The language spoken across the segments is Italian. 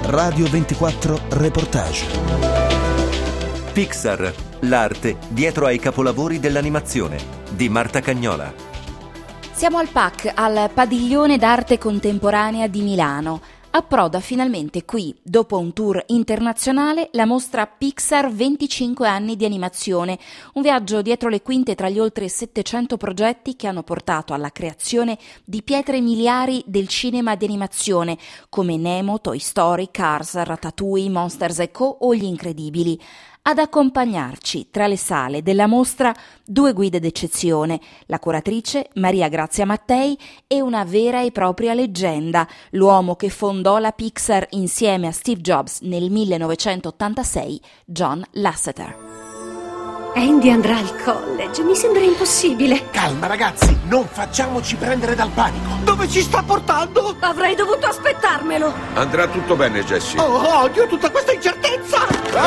Radio 24 Reportage. Pixar, l'arte dietro ai capolavori dell'animazione, di Marta Cagnola. Siamo al PAC, al Padiglione d'Arte Contemporanea di Milano. Approda finalmente qui, dopo un tour internazionale, la mostra Pixar 25 anni di animazione, un viaggio dietro le quinte tra gli oltre 700 progetti che hanno portato alla creazione di pietre miliari del cinema di animazione, come Nemo, Toy Story, Cars, Ratatouille, Monsters & Co. o Gli Incredibili. Ad accompagnarci tra le sale della mostra due guide d'eccezione, la curatrice Maria Grazia Mattei e una vera e propria leggenda, l'uomo che fondò la Pixar insieme a Steve Jobs nel 1986, John Lasseter. Andy andrà al college, mi sembra impossibile. Calma ragazzi, non facciamoci prendere dal panico. Dove ci sta portando? Avrei dovuto aspettarmelo. Andrà tutto bene, Jessie. Oh, odio tutta questa incertezza!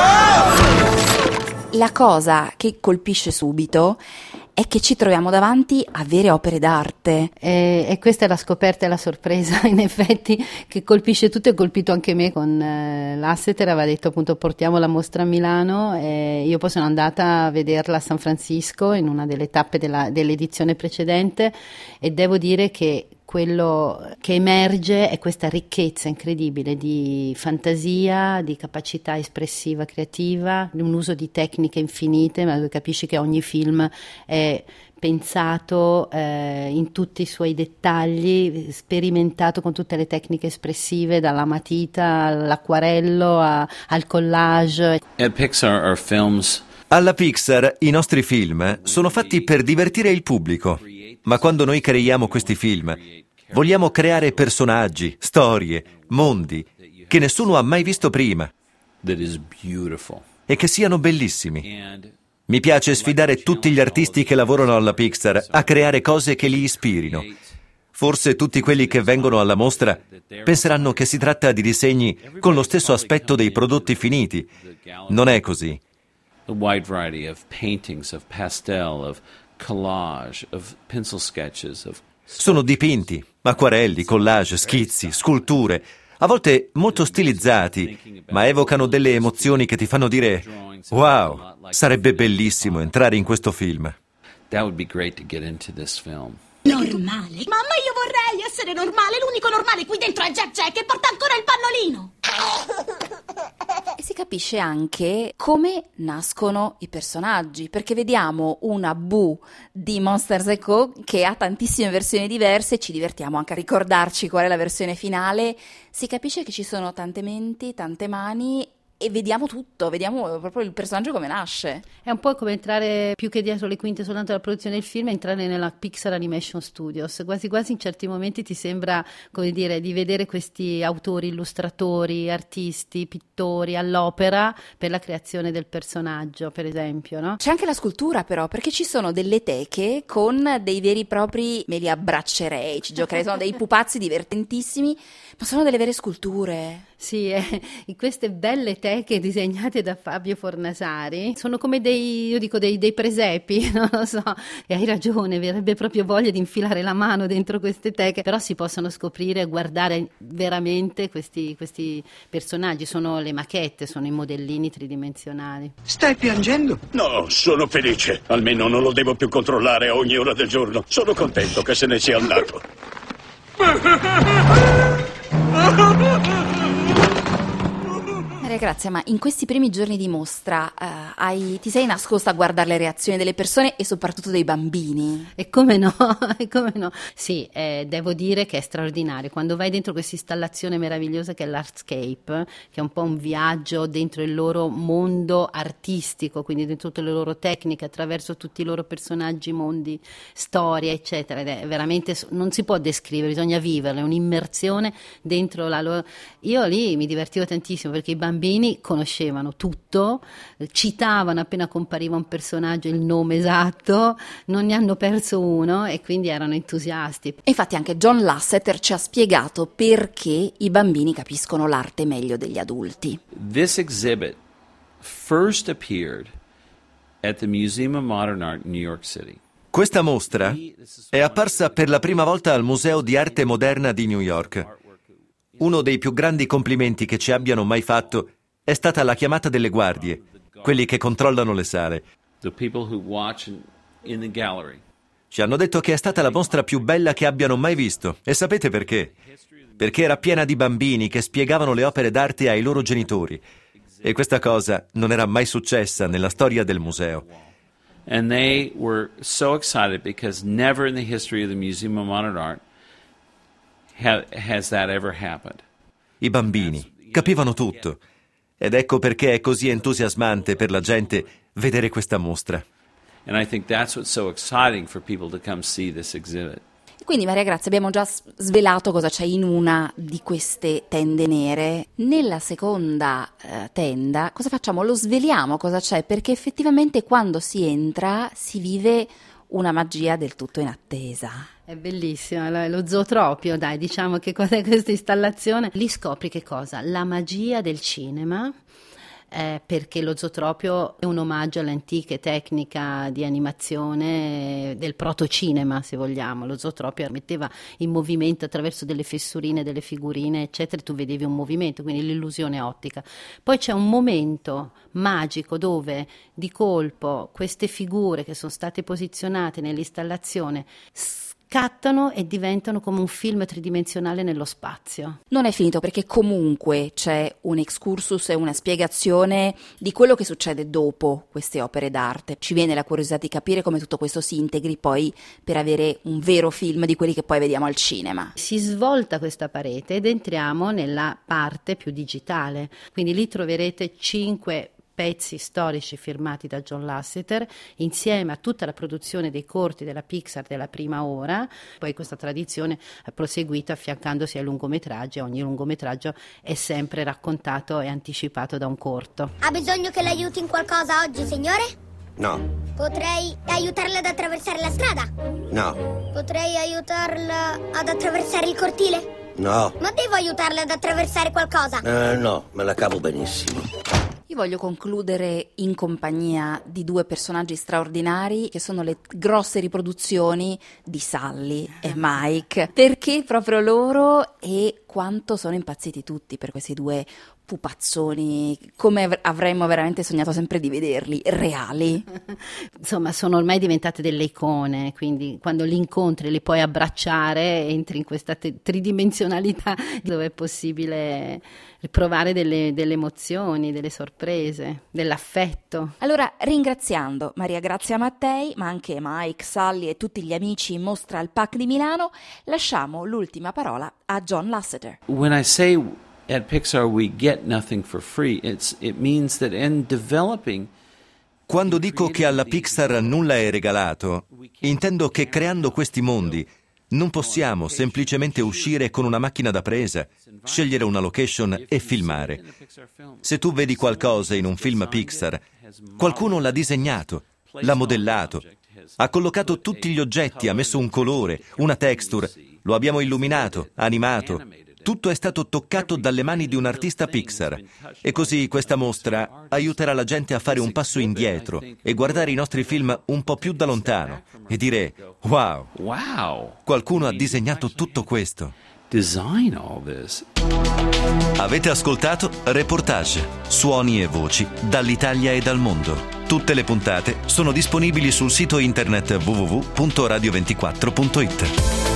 La cosa che colpisce subito è che ci troviamo davanti a vere opere d'arte. E questa è la scoperta e la sorpresa, in effetti, che colpisce tutto e colpito anche me con Lasseter. Aveva detto appunto portiamo la mostra a Milano e io poi sono andata a vederla a San Francisco in una delle tappe dell'edizione precedente e devo dire che quello che emerge è questa ricchezza incredibile di fantasia, di capacità espressiva creativa, di un uso di tecniche infinite, ma dove capisci che ogni film è pensato in tutti i suoi dettagli, sperimentato con tutte le tecniche espressive, dalla matita all'acquarello al collage. At Pixar, our films. Alla Pixar i nostri film sono fatti per divertire il pubblico, ma quando noi creiamo questi film vogliamo creare personaggi, storie, mondi che nessuno ha mai visto prima e che siano bellissimi. Mi piace sfidare tutti gli artisti che lavorano alla Pixar a creare cose che li ispirino. Forse tutti quelli che vengono alla mostra penseranno che si tratta di disegni con lo stesso aspetto dei prodotti finiti. Non è così. A wide variety of paintings, of pastel, of collage, of pencil sketches, of... Sono dipinti, acquarelli, collage, schizzi, sculture, a volte molto stilizzati, ma evocano delle emozioni che ti fanno dire «Wow, sarebbe bellissimo entrare in questo film». That would be great to get into this film. Normale? Mamma, io vorrei essere normale. L'unico normale qui dentro è Jack che porta ancora il pannolino. E si capisce anche come nascono i personaggi, perché vediamo una Boo di Monsters & Co. che ha tantissime versioni diverse, ci divertiamo anche a ricordarci qual è la versione finale. Si capisce che ci sono tante menti, tante mani e vediamo tutto, vediamo proprio il personaggio come nasce. È un po' come entrare, più che dietro le quinte soltanto della produzione del film, entrare nella Pixar Animation Studios. Quasi quasi in certi momenti ti sembra, come dire, di vedere questi autori, illustratori, artisti, pittori all'opera per la creazione del personaggio, per esempio, no? C'è anche la scultura però, perché ci sono delle teche con dei veri e propri, me li abbraccerei, ci giocherei, sono dei pupazzi divertentissimi, ma sono delle vere sculture. Sì, in queste belle teche disegnate da Fabio Fornasari sono come dei presepi, non lo so, e hai ragione, verrebbe proprio voglia di infilare la mano dentro queste teche, però si possono scoprire e guardare veramente questi personaggi, sono le maquette, sono i modellini tridimensionali. Stai piangendo? No, sono felice, almeno non lo devo più controllare a ogni ora del giorno, sono contento che se ne sia andato. Maria Grazia, ma in questi primi giorni di mostra ti sei nascosta a guardare le reazioni delle persone e soprattutto dei bambini? E come no, e come no. Sì, devo dire che è straordinario. Quando vai dentro questa installazione meravigliosa che è l'Artscape, che è un po' un viaggio dentro il loro mondo artistico, quindi dentro tutte le loro tecniche, attraverso tutti i loro personaggi, mondi, storia, eccetera. Ed è veramente, non si può descrivere, bisogna viverla, è un'immersione dentro la loro... Io lì mi divertivo tantissimo perché i bambini conoscevano tutto, citavano appena compariva un personaggio il nome esatto, non ne hanno perso uno e quindi erano entusiasti. E infatti anche John Lasseter ci ha spiegato perché i bambini capiscono l'arte meglio degli adulti. This exhibit first appeared at the Museum of Modern Art in New York City. Questa mostra è apparsa per la prima volta al Museo di Arte Moderna di New York. Uno dei più grandi complimenti che ci abbiano mai fatto è stata la chiamata delle guardie, quelli che controllano le sale. The people who watch in the gallery. Ci hanno detto che è stata la mostra più bella che abbiano mai visto. E sapete perché? Perché era piena di bambini che spiegavano le opere d'arte ai loro genitori. E questa cosa non era mai successa nella storia del museo. And they were so excited because never in the history of the Museum of Modern Art has that ever happened. I bambini capivano tutto. Ed ecco perché è così entusiasmante per la gente vedere questa mostra. And I think that's what's so exciting for people to come see this exhibit. Quindi Maria Grazia, abbiamo già svelato cosa c'è in una di queste tende nere. Nella seconda tenda cosa facciamo? Lo sveliamo cosa c'è, perché effettivamente quando si entra si vive una magia del tutto inattesa. È bellissimo, lo zootropio, dai, diciamo che cos'è questa installazione. Lì scopri che cosa? La magia del cinema. Perché lo zootropio è un omaggio all'antica tecnica di animazione del protocinema, se vogliamo. Lo zootropio metteva in movimento attraverso delle fessurine, delle figurine, eccetera, tu vedevi un movimento, quindi l'illusione ottica. Poi c'è un momento magico dove di colpo queste figure che sono state posizionate nell'installazione scattano e diventano come un film tridimensionale nello spazio. Non è finito, perché comunque c'è un excursus e una spiegazione di quello che succede dopo queste opere d'arte. Ci viene la curiosità di capire come tutto questo si integri poi per avere un vero film di quelli che poi vediamo al cinema. Si svolta questa parete ed entriamo nella parte più digitale, quindi lì troverete 5 pezzi storici firmati da John Lasseter insieme a tutta la produzione dei corti della Pixar della prima ora. Poi questa tradizione ha proseguito affiancandosi ai lungometraggi. Ogni lungometraggio è sempre raccontato e anticipato da un corto. Ha bisogno che l'aiuti in qualcosa oggi, signore? No. Potrei aiutarla ad attraversare la strada? No. Potrei aiutarla ad attraversare il cortile? No. Ma devo aiutarla ad attraversare qualcosa? No, me la cavo benissimo. Io voglio concludere in compagnia di 2 personaggi straordinari che sono le grosse riproduzioni di Sally e Mike, perché proprio loro e quanto sono impazziti tutti per questi 2 pupazzoni, come avremmo veramente sognato sempre di vederli, reali. Insomma, sono ormai diventate delle icone, quindi quando li incontri li puoi abbracciare, entri in questa tridimensionalità dove è possibile provare delle emozioni, delle sorprese, dell'affetto. Allora, ringraziando Maria Grazia Mattei, ma anche Mike, Sally e tutti gli amici in mostra al PAC di Milano, lasciamo l'ultima parola a John Lasseter. When I say at Pixar we get nothing for free, it means that in developing. Quando dico che alla Pixar nulla è regalato, intendo che creando questi mondi non possiamo semplicemente uscire con una macchina da presa, scegliere una location e filmare. Se tu vedi qualcosa in un film Pixar, qualcuno l'ha disegnato, l'ha modellato, ha collocato tutti gli oggetti, ha messo un colore, una texture, lo abbiamo illuminato, animato. Tutto è stato toccato dalle mani di un artista Pixar. E così questa mostra aiuterà la gente a fare un passo indietro e guardare i nostri film un po' più da lontano e dire: wow, qualcuno ha disegnato tutto questo. Design all this. Avete ascoltato Reportage, suoni e voci dall'Italia e dal mondo. Tutte le puntate sono disponibili sul sito internet www.radio24.it.